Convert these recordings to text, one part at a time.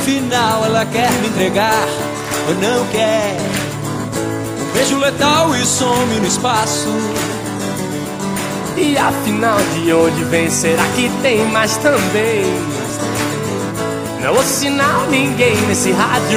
afinal ela quer me entregar ou não quer? Um beijo letal e some no espaço. E afinal de onde vem? Será que tem mais também? Não ouço sinal, ninguém nesse rádio.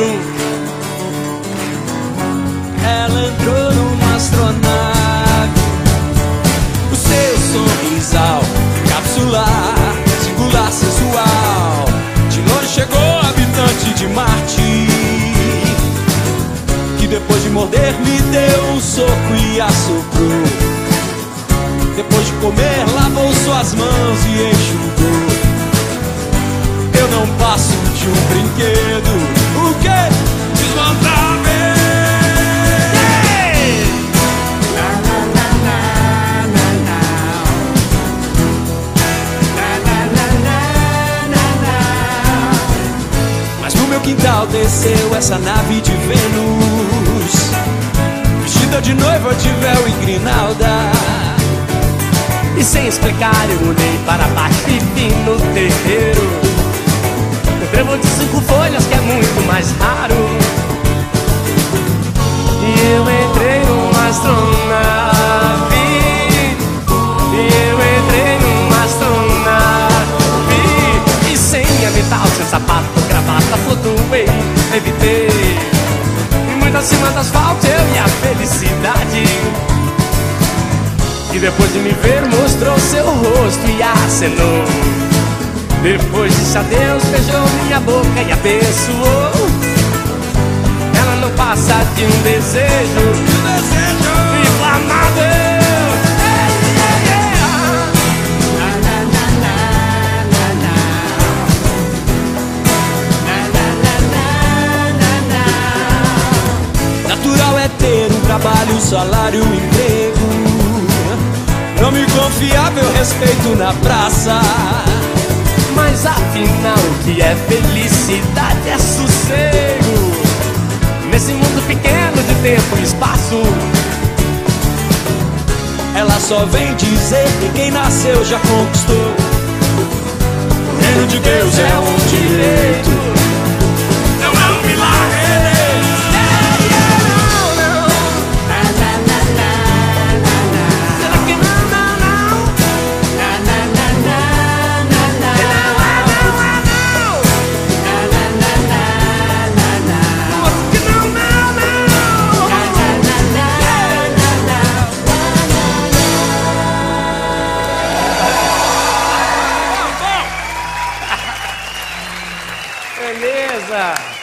Ela entrou numa astronave. O seu sorrisal capsular, singular, sensual. De longe chegou habitante de Marte, que depois de morder me deu um soco e assoprou. Depois de comer lavou suas mãos e enxugou. Eu não passo de um brinquedo. O quê? Desmontável. Mas no meu quintal desceu essa nave de Vênus, vestida de noiva de véu e grinalda. E sem explicar eu olhei para baixo e vi no terreiro um trevo de 5 folhas que é muito mais raro. E eu entrei numa astronave. E eu entrei numa astronave. E sem avental, sem sapato, gravata, flutuei, evitei. E muito acima do asfalto eu e a felicidade. E depois de me ver mostrou seu rosto e acenou. Depois disse adeus, beijou minha boca e abençoou. Ela não passa de um desejo inflamável. Natural é ter um trabalho, salário, emprego. Nome confiável, respeito na praça. Mas afinal o que é felicidade é sossego nesse mundo pequeno de tempo e espaço. Ela só vem dizer que quem nasceu já conquistou. O reino de Deus é um direito, não é um milagre. Beleza!